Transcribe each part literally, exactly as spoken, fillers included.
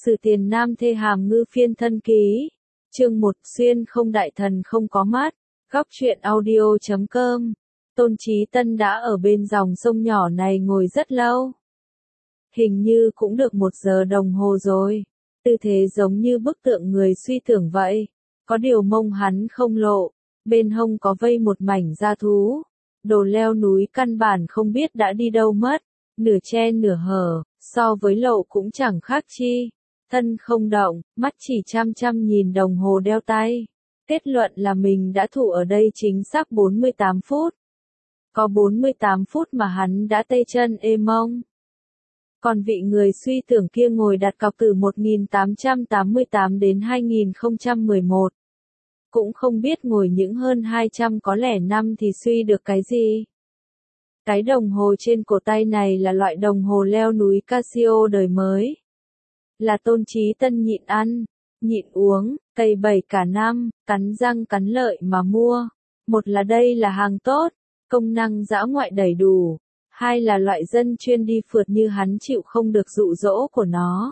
Sử Tiền Nam Thê Hàm Ngư Phiên Thân Ký. Chương một Xuyên không đại thần không có mắt. Góc truyện audio chấm com. Tôn Chí Tân đã ở bên dòng sông nhỏ này ngồi rất lâu. Hình như cũng được một giờ đồng hồ rồi. Tư thế giống như bức tượng người suy tưởng vậy. Có điều mông hắn không lộ. Bên hông có vây một mảnh da thú. Đồ leo núi căn bản không biết đã đi đâu mất. Nửa che nửa hở, so với lộ cũng chẳng khác chi. Thân không động, mắt chỉ chăm chăm nhìn đồng hồ đeo tay. Kết luận là mình đã thủ ở đây chính xác bốn mươi tám phút. Có bốn mươi tám phút mà hắn đã tê chân ê mông. Còn vị người suy tưởng kia ngồi đặt cọc từ một nghìn tám trăm tám mươi tám đến hai nghìn không trăm mười một. Cũng không biết ngồi những hơn hai trăm có lẽ năm thì suy được cái gì. Cái đồng hồ trên cổ tay này là loại đồng hồ leo núi Casio đời mới. Là Tôn Chí Tân nhịn ăn, nhịn uống, cày bày cả năm, cắn răng cắn lợi mà mua. Một là đây là hàng tốt, công năng dã ngoại đầy đủ. Hai là loại dân chuyên đi phượt như hắn chịu không được dụ dỗ của nó.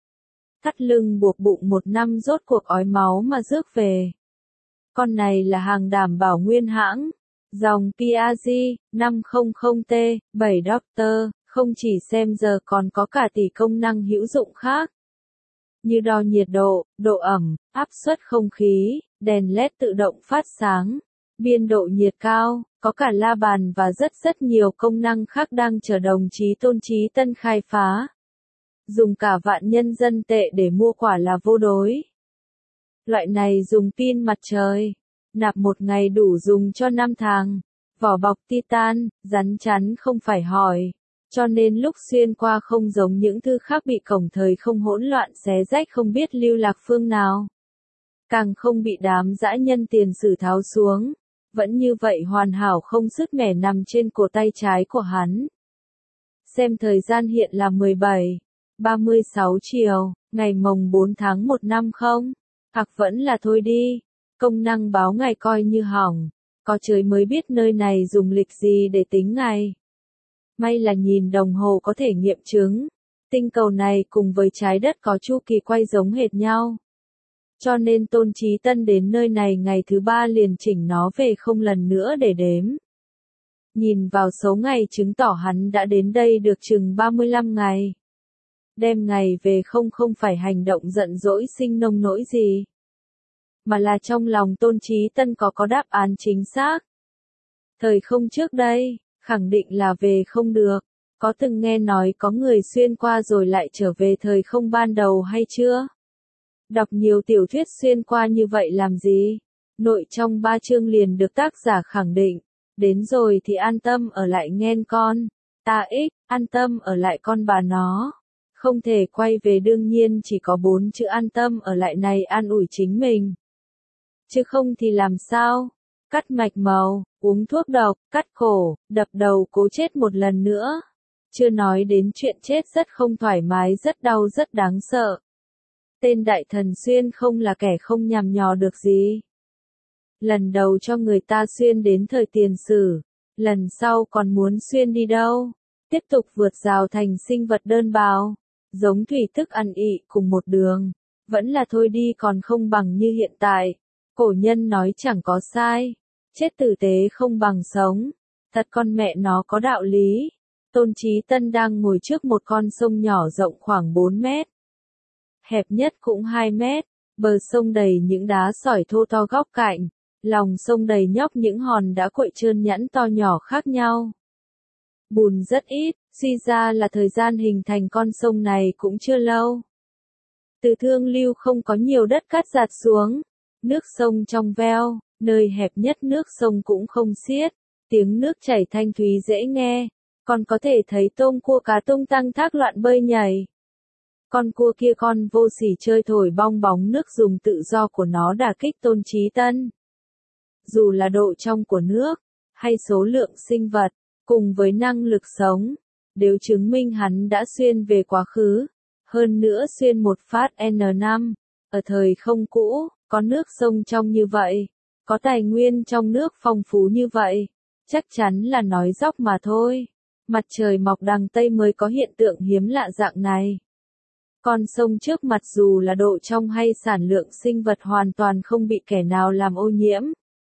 Thắt lưng buộc bụng một năm rốt cuộc ói máu mà rước về. Con này là hàng đảm bảo nguyên hãng. Dòng Piaggio năm trăm T, bảy Doctor, không chỉ xem giờ còn có cả tỷ công năng hữu dụng khác. Như đo nhiệt độ, độ ẩm, áp suất không khí, đèn led tự động phát sáng, biên độ nhiệt cao, có cả la bàn và rất rất nhiều công năng khác đang chờ đồng chí Tôn Chí Tân khai phá. Dùng cả vạn nhân dân tệ để mua quả là vô đối. Loại này dùng pin mặt trời. Nạp một ngày đủ dùng cho năm tháng. Vỏ bọc titan, rắn chắn không phải hỏi. Cho nên lúc xuyên qua không giống những thư khác bị cổng thời không hỗn loạn xé rách không biết lưu lạc phương nào. Càng không bị đám dã nhân tiền sử tháo xuống. Vẫn như vậy hoàn hảo không sứt mẻ nằm trên cổ tay trái của hắn. Xem thời gian hiện là mười bảy, ba mươi sáu chiều, ngày mồng bốn tháng một năm không? Hoặc vẫn là thôi đi. Công năng báo ngày coi như hỏng, có trời mới biết nơi này dùng lịch gì để tính ngày. May là nhìn đồng hồ có thể nghiệm chứng, tinh cầu này cùng với trái đất có chu kỳ quay giống hệt nhau. Cho nên Tôn Chí Tân đến nơi này ngày thứ ba liền chỉnh nó về không lần nữa để đếm. Nhìn vào số ngày chứng tỏ hắn đã đến đây được chừng ba mươi lăm ngày. Đem ngày về không không phải hành động giận dỗi sinh nông nỗi gì. Mà là trong lòng Tôn Chí Tân có có đáp án chính xác. Thời không trước đây, khẳng định là về không được. Có từng nghe nói có người xuyên qua rồi lại trở về thời không ban đầu hay chưa? Đọc nhiều tiểu thuyết xuyên qua như vậy làm gì? Nội trong ba chương liền được tác giả khẳng định. Đến rồi thì an tâm ở lại nghen con. Ta ích, an tâm ở lại con bà nó. Không thể quay về đương nhiên chỉ có bốn chữ an tâm ở lại này an ủi chính mình. Chứ không thì làm sao? Cắt mạch màu, uống thuốc độc, cắt cổ, đập đầu cố chết một lần nữa. Chưa nói đến chuyện chết rất không thoải mái rất đau rất đáng sợ. Tên đại thần xuyên không là kẻ không nhằm nhò được gì. Lần đầu cho người ta xuyên đến thời tiền sử. Lần sau còn muốn xuyên đi đâu? Tiếp tục vượt rào thành sinh vật đơn bào. Giống thủy thức ăn ị cùng một đường. Vẫn là thôi đi còn không bằng như hiện tại. Cổ nhân nói chẳng có sai. Chết tử tế không bằng sống. Thật con mẹ nó có đạo lý. Tôn Chí Tân đang ngồi trước một con sông nhỏ rộng khoảng bốn mét. Hẹp nhất cũng hai mét. Bờ sông đầy những đá sỏi thô to góc cạnh. Lòng sông đầy nhóc những hòn đá quậy trơn nhẵn to nhỏ khác nhau. Bùn rất ít, suy ra là thời gian hình thành con sông này cũng chưa lâu. Từ thương lưu không có nhiều đất cát dạt xuống. Nước sông trong veo, nơi hẹp nhất nước sông cũng không xiết, tiếng nước chảy thanh thúy dễ nghe, còn có thể thấy tôm cua cá tung tăng thác loạn bơi nhảy. Con cua kia con vô sỉ chơi thổi bong bóng nước dùng tự do của nó đả kích Tôn Chí Tân. Dù là độ trong của nước, hay số lượng sinh vật, cùng với năng lực sống, đều chứng minh hắn đã xuyên về quá khứ, hơn nữa xuyên một phát N năm, ở thời không cũ. Có nước sông trong như vậy, có tài nguyên trong nước phong phú như vậy, chắc chắn là nói dóc mà thôi. Mặt trời mọc đằng Tây mới có hiện tượng hiếm lạ dạng này. Con sông trước mặt dù là độ trong hay sản lượng sinh vật hoàn toàn không bị kẻ nào làm ô nhiễm.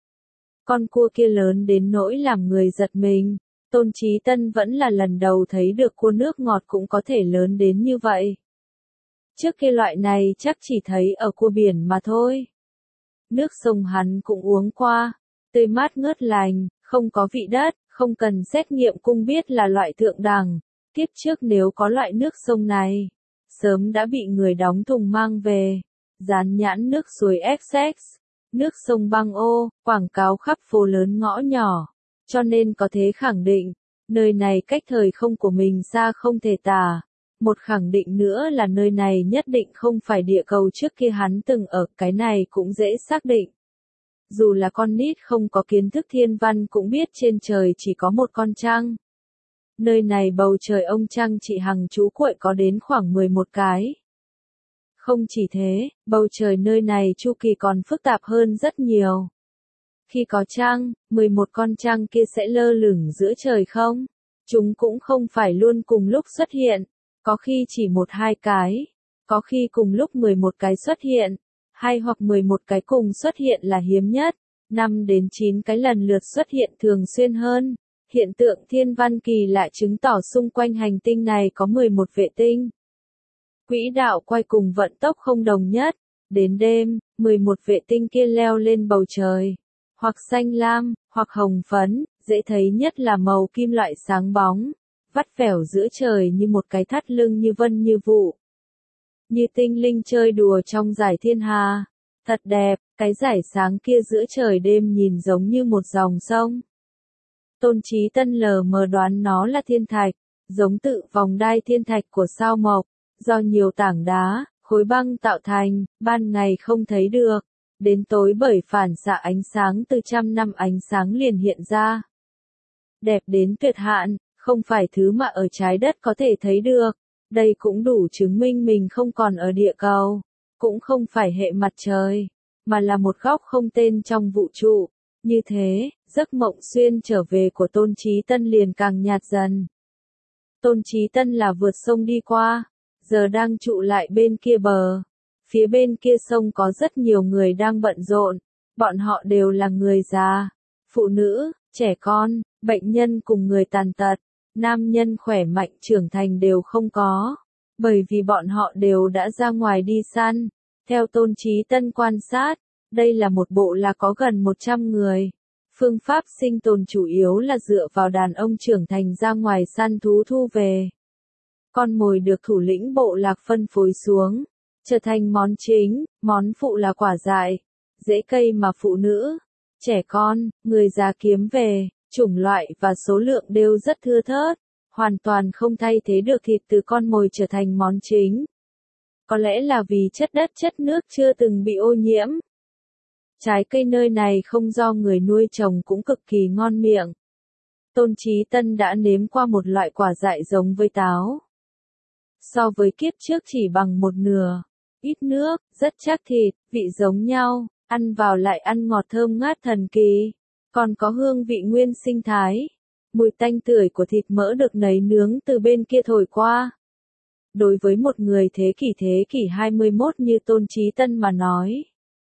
Con cua kia lớn đến nỗi làm người giật mình. Tôn Chí Tân vẫn là lần đầu thấy được cua nước ngọt cũng có thể lớn đến như vậy. Trước kia loại này chắc chỉ thấy ở cua biển mà thôi. Nước sông hắn cũng uống qua, tươi mát ngớt lành, không có vị đất, không cần xét nghiệm cũng biết là loại thượng đẳng. Kiếp trước nếu có loại nước sông này, sớm đã bị người đóng thùng mang về. Dán nhãn nước suối Essex, nước sông băng ô, quảng cáo khắp phố lớn ngõ nhỏ. Cho nên có thể khẳng định, nơi này cách thời không của mình xa không thể tả. Một khẳng định nữa là nơi này nhất định không phải địa cầu trước kia hắn từng ở, cái này cũng dễ xác định. Dù là con nít không có kiến thức thiên văn cũng biết trên trời chỉ có một con trăng. Nơi này bầu trời ông trăng chị Hằng chú quậy có đến khoảng mười một cái. Không chỉ thế, bầu trời nơi này chu kỳ còn phức tạp hơn rất nhiều. Khi có trăng, mười một con trăng kia sẽ lơ lửng giữa trời không? Chúng cũng không phải luôn cùng lúc xuất hiện, có khi chỉ một hai cái, có khi cùng lúc mười một cái xuất hiện, hay hoặc mười một cái cùng xuất hiện là hiếm nhất, năm đến chín cái lần lượt xuất hiện thường xuyên hơn. Hiện tượng thiên văn kỳ lạ chứng tỏ xung quanh hành tinh này có mười một vệ tinh. Quỹ đạo quay cùng vận tốc không đồng nhất, đến đêm, mười một vệ tinh kia leo lên bầu trời. Hoặc xanh lam, hoặc hồng phấn, dễ thấy nhất là màu kim loại sáng bóng, vắt vẻo giữa trời như một cái thắt lưng như vân như vụ. Như tinh linh chơi đùa trong dải thiên hà. Thật đẹp, cái dải sáng kia giữa trời đêm nhìn giống như một dòng sông. Tôn Chí Tân lờ mờ đoán nó là thiên thạch, giống tự vòng đai thiên thạch của sao mộc, do nhiều tảng đá, khối băng tạo thành, ban ngày không thấy được. Đến tối bởi phản xạ ánh sáng từ trăm năm ánh sáng liền hiện ra. Đẹp đến tuyệt hạn, không phải thứ mà ở trái đất có thể thấy được. Đây cũng đủ chứng minh mình không còn ở địa cầu, cũng không phải hệ mặt trời, mà là một góc không tên trong vũ trụ. Như thế, giấc mộng xuyên trở về của Tôn Chí Tân liền càng nhạt dần. Tôn Chí Tân là vượt sông đi qua, giờ đang trụ lại bên kia bờ. Phía bên kia sông có rất nhiều người đang bận rộn, bọn họ đều là người già, phụ nữ, trẻ con, bệnh nhân cùng người tàn tật, nam nhân khỏe mạnh trưởng thành đều không có, bởi vì bọn họ đều đã ra ngoài đi săn. Theo Tôn Chí Tân quan sát, đây là một bộ lạc có gần một trăm người. Phương pháp sinh tồn chủ yếu là dựa vào đàn ông trưởng thành ra ngoài săn thú thu về. Con mồi được thủ lĩnh bộ lạc phân phối xuống, trở thành món chính, món phụ là quả dại, rễ cây mà phụ nữ, trẻ con, người già kiếm về, chủng loại và số lượng đều rất thưa thớt, hoàn toàn không thay thế được thịt từ con mồi trở thành món chính. Có lẽ là vì chất đất chất nước chưa từng bị ô nhiễm. Trái cây nơi này không do người nuôi trồng cũng cực kỳ ngon miệng. Tôn Chí Tân đã nếm qua một loại quả dại giống với táo. So với kiếp trước chỉ bằng một nửa, ít nước, rất chắc thịt, vị giống nhau, ăn vào lại ăn ngọt thơm ngát thần kỳ, còn có hương vị nguyên sinh thái. Mùi tanh tưởi của thịt mỡ được nấy nướng từ bên kia thổi qua. Đối với một người thế kỷ thế kỷ hai mươi mốt như Tôn Chí Tân mà nói,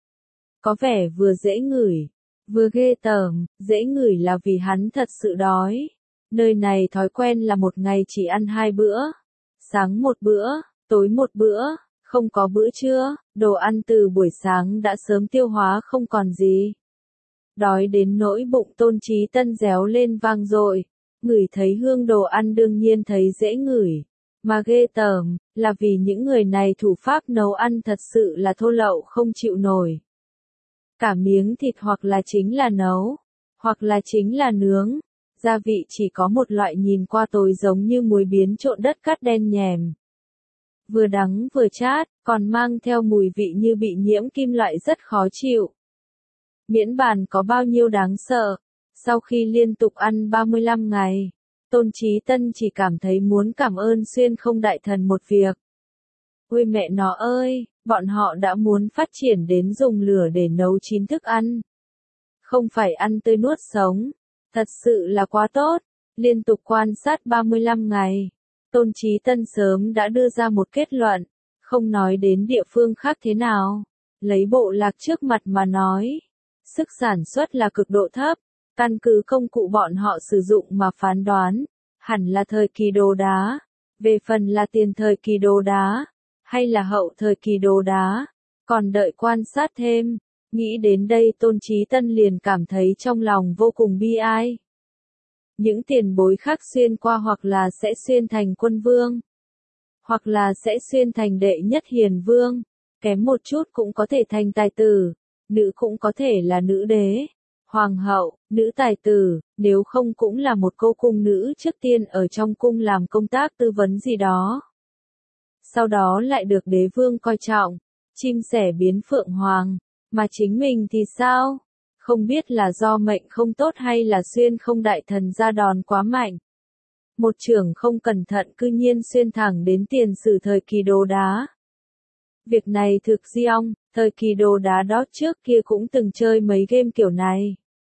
có vẻ vừa dễ ngửi, vừa ghê tởm. Dễ ngửi là vì hắn thật sự đói. Nơi này thói quen là một ngày chỉ ăn hai bữa, sáng một bữa, tối một bữa, không có bữa trưa, đồ ăn từ buổi sáng đã sớm tiêu hóa không còn gì. Đói đến nỗi bụng Tôn Chí Tân réo lên vang dội, ngửi thấy hương đồ ăn đương nhiên thấy dễ ngửi, mà ghê tởm là vì những người này thủ pháp nấu ăn thật sự là thô lậu không chịu nổi. Cả miếng thịt hoặc là chính là nấu, hoặc là chính là nướng, gia vị chỉ có một loại nhìn qua tối giống như muối biến trộn đất cát đen nhèm. Vừa đắng vừa chát, còn mang theo mùi vị như bị nhiễm kim loại rất khó chịu. Miễn bàn có bao nhiêu đáng sợ, sau khi liên tục ăn ba mươi lăm ngày, Tôn Chí Tân chỉ cảm thấy muốn cảm ơn Xuyên Không Đại Thần một việc. Ôi mẹ nó ơi, bọn họ đã muốn phát triển đến dùng lửa để nấu chín thức ăn. Không phải ăn tươi nuốt sống, thật sự là quá tốt. Liên tục quan sát ba mươi lăm ngày, Tôn Chí Tân sớm đã đưa ra một kết luận, Không nói đến địa phương khác thế nào, lấy bộ lạc trước mặt mà nói, sức sản xuất là cực độ thấp, căn cứ công cụ bọn họ sử dụng mà phán đoán, hẳn là thời kỳ đồ đá, về phần là tiền thời kỳ đồ đá, hay là hậu thời kỳ đồ đá, còn đợi quan sát thêm. Nghĩ đến đây Tôn Chí Tân liền cảm thấy trong lòng vô cùng bi ai. Những tiền bối khác xuyên qua hoặc là sẽ xuyên thành quân vương, hoặc là sẽ xuyên thành đệ nhất hiền vương, kém một chút cũng có thể thành tài tử, nữ cũng có thể là nữ đế, hoàng hậu, nữ tài tử, nếu không cũng là một cô cung nữ trước tiên ở trong cung làm công tác tư vấn gì đó. Sau đó lại được đế vương coi trọng, chim sẻ biến phượng hoàng, mà chính mình thì sao? Không biết là do mệnh không tốt hay là xuyên không đại thần ra đòn quá mạnh. Một trưởng không cẩn thận cư nhiên xuyên thẳng đến tiền sử thời kỳ đồ đá. Việc này thực di ong, thời kỳ đồ đá đó trước kia cũng từng chơi mấy game kiểu này.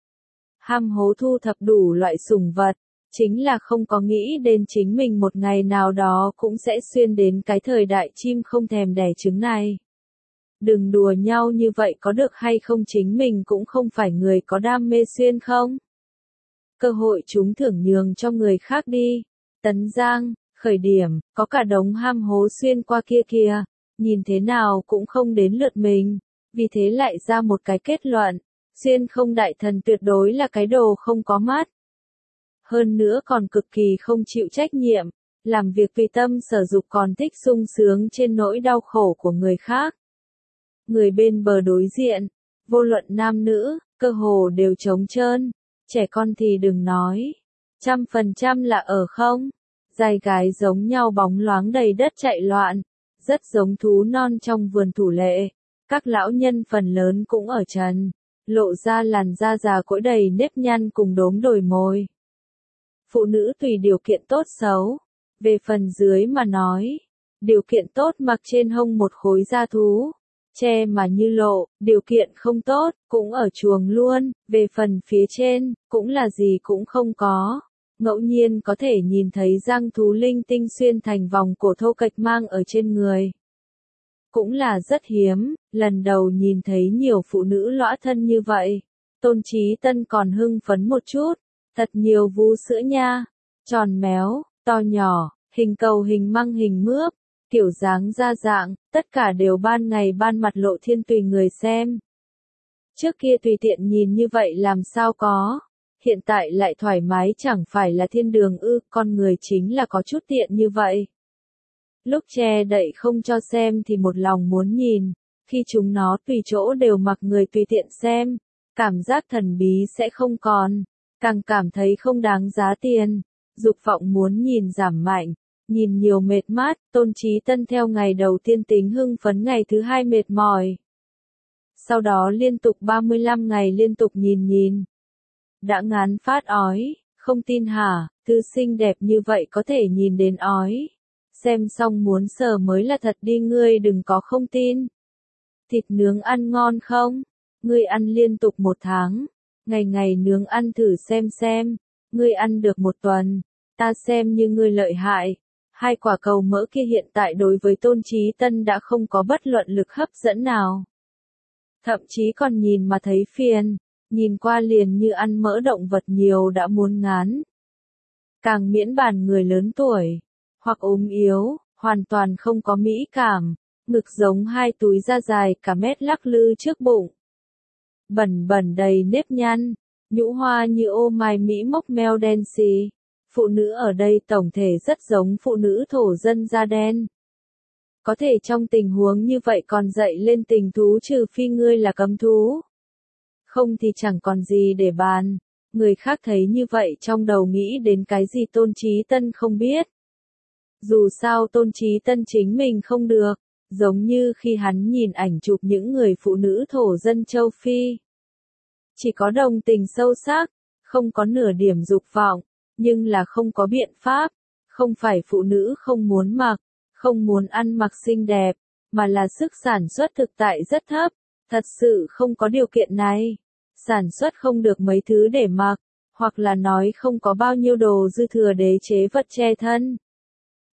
Ham hố thu thập đủ loại sủng vật, chính là không có nghĩ đến chính mình một ngày nào đó cũng sẽ xuyên đến cái thời đại chim không thèm đẻ trứng này. Đừng đùa nhau như vậy có được hay không, chính mình cũng không phải người có đam mê xuyên không. Cơ hội chúng thưởng nhường cho người khác đi. Tấn Giang, khởi điểm, có cả đống ham hố xuyên qua kia kìa, nhìn thế nào cũng không đến lượt mình, vì thế lại ra một cái kết luận, xuyên không đại thần tuyệt đối là cái đồ không có mắt. Hơn nữa còn cực kỳ không chịu trách nhiệm, làm việc tùy tâm sở dục còn thích sung sướng trên nỗi đau khổ của người khác. Người bên bờ đối diện, vô luận nam nữ, cơ hồ đều trống trơn, trẻ con thì đừng nói, trăm phần trăm là ở không, dài gái giống nhau bóng loáng đầy đất chạy loạn, rất giống thú non trong vườn thủ lệ, các lão nhân phần lớn cũng ở trần, lộ ra làn da già cỗi đầy nếp nhăn cùng đốm đồi môi. Phụ nữ tùy điều kiện tốt xấu, về phần dưới mà nói, điều kiện tốt mặc trên hông một khối da thú, che mà như lộ, điều kiện không tốt, cũng ở chuồng luôn, về phần phía trên, cũng là gì cũng không có. Ngẫu nhiên có thể nhìn thấy răng thú linh tinh xuyên thành vòng cổ thô kệch mang ở trên người. Cũng là rất hiếm, lần đầu nhìn thấy nhiều phụ nữ lõa thân như vậy. Tôn Chí Tân còn hưng phấn một chút, thật nhiều vú sữa nha, tròn méo, to nhỏ, hình cầu hình măng hình mướp. Kiểu dáng ra dạng, tất cả đều ban ngày ban mặt lộ thiên tùy người xem. Trước kia tùy tiện nhìn như vậy làm sao có, hiện tại lại thoải mái chẳng phải là thiên đường ư, con người chính là có chút tiện như vậy. Lúc che đậy không cho xem thì một lòng muốn nhìn, khi chúng nó tùy chỗ đều mặc người tùy tiện xem, cảm giác thần bí sẽ không còn, càng cảm thấy không đáng giá tiền, dục vọng muốn nhìn giảm mạnh. Nhìn nhiều mệt mát, Tôn Chí Tân theo ngày đầu tiên tính hưng phấn, ngày thứ hai mệt mỏi. Sau đó liên tục ba mươi lăm ngày liên tục nhìn nhìn. Đã ngán phát ói, không tin hả, thứ xinh đẹp như vậy có thể nhìn đến ói. Xem xong muốn sờ mới là thật đi, ngươi đừng có không tin. Thịt nướng ăn ngon không? Ngươi ăn liên tục một tháng. Ngày ngày nướng ăn thử xem xem. Ngươi ăn được một tuần. Ta xem như ngươi lợi hại. Hai quả cầu mỡ kia hiện tại đối với Tôn Chí Tân đã không có bất luận lực hấp dẫn nào. Thậm chí còn nhìn mà thấy phiền, nhìn qua liền như ăn mỡ động vật nhiều đã muốn ngán. Càng miễn bàn người lớn tuổi, hoặc ốm yếu, hoàn toàn không có mỹ cảm, ngực giống hai túi da dài cả mét lắc lư trước bụng. Bẩn bẩn đầy nếp nhăn, nhũ hoa như ô mai mỹ mốc meo đen xì. Phụ nữ ở đây tổng thể rất giống phụ nữ thổ dân da đen. Có thể trong tình huống như vậy còn dậy lên tình thú, trừ phi ngươi là cấm thú. Không thì chẳng còn gì để bàn. Người khác thấy như vậy trong đầu nghĩ đến cái gì Tôn Chí Tân không biết. Dù sao Tôn Chí Tân chính mình không được, giống như khi hắn nhìn ảnh chụp những người phụ nữ thổ dân châu Phi. Chỉ có đồng tình sâu sắc, không có nửa điểm dục vọng. Nhưng là không có biện pháp, không phải phụ nữ không muốn mặc, không muốn ăn mặc xinh đẹp, mà là sức sản xuất thực tại rất thấp, thật sự không có điều kiện này, sản xuất không được mấy thứ để mặc, hoặc là nói không có bao nhiêu đồ dư thừa đế chế vật che thân.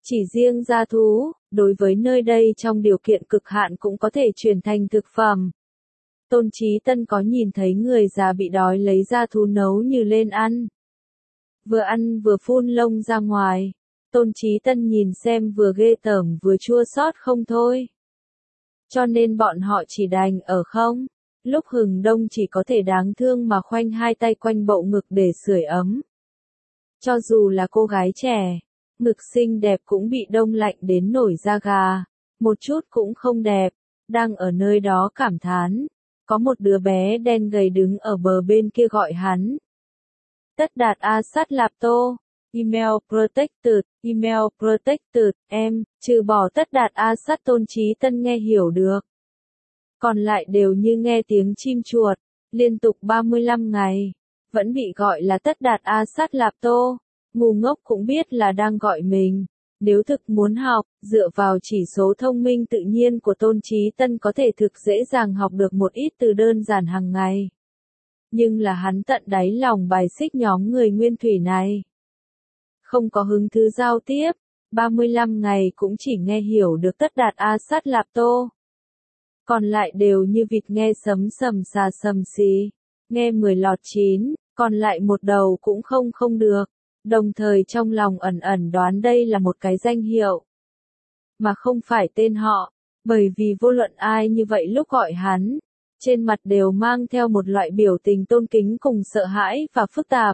Chỉ riêng gia thú, đối với nơi đây trong điều kiện cực hạn cũng có thể chuyển thành thực phẩm. Tôn Chí Tân có nhìn thấy người già bị đói lấy gia thú nấu như lên ăn. Vừa ăn vừa phun lông ra ngoài. Tôn Chí Tân nhìn xem vừa ghê tởm vừa chua xót không thôi. Cho nên bọn họ chỉ đành ở không. Lúc hừng đông chỉ có thể đáng thương mà khoanh hai tay quanh bậu ngực để sưởi ấm. Cho dù là cô gái trẻ, ngực xinh đẹp cũng bị đông lạnh đến nổi da gà. Một chút cũng không đẹp. Đang ở nơi đó cảm thán. Có một đứa bé đen gầy đứng ở bờ bên kia gọi hắn. Tất Đạt Asad Lạp Tô. Email protected, email protected, em, trừ bỏ Tất Đạt Asad Tôn Chí Tân nghe hiểu được. Còn lại đều như nghe tiếng chim chuột, liên tục ba mươi lăm ngày, vẫn bị gọi là Tất Đạt Asad Lạp Tô. Ngu ngốc cũng biết là đang gọi mình. Nếu thực muốn học, dựa vào chỉ số thông minh tự nhiên của Tôn Chí Tân có thể thực dễ dàng học được một ít từ đơn giản hàng ngày. Nhưng là hắn tận đáy lòng bài xích nhóm người nguyên thủy này. Không có hứng thú giao tiếp, ba mươi lăm ngày cũng chỉ nghe hiểu được Tất Đạt Asad Lạp Tô. Còn lại đều như vịt nghe sấm sầm xà sầm xí, nghe mười lọt chín, còn lại một đầu cũng không không được. Đồng thời trong lòng ẩn ẩn đoán đây là một cái danh hiệu, mà không phải tên họ, bởi vì vô luận ai như vậy lúc gọi hắn, trên mặt đều mang theo một loại biểu tình tôn kính cùng sợ hãi và phức tạp.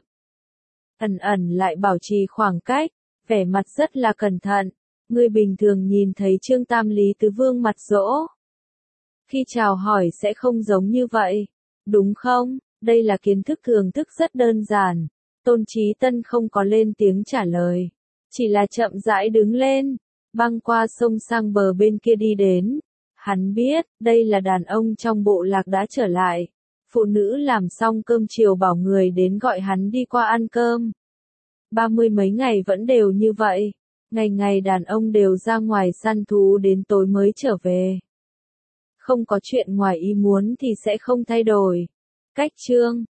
Ẩn ẩn lại bảo trì khoảng cách, vẻ mặt rất là cẩn thận, người bình thường nhìn thấy Trương Tam Lý Tứ Vương mặt dỗ. Khi chào hỏi sẽ không giống như vậy, đúng không? Đây là kiến thức thường thức rất đơn giản. Tôn Chí Tân không có lên tiếng trả lời, chỉ là chậm rãi đứng lên, băng qua sông sang bờ bên kia đi đến. Hắn biết, đây là đàn ông trong bộ lạc đã trở lại. Phụ nữ làm xong cơm chiều bảo người đến gọi hắn đi qua ăn cơm. Ba mươi mấy ngày vẫn đều như vậy, ngày ngày đàn ông đều ra ngoài săn thú đến tối mới trở về. Không có chuyện ngoài ý muốn thì sẽ không thay đổi. Cách chương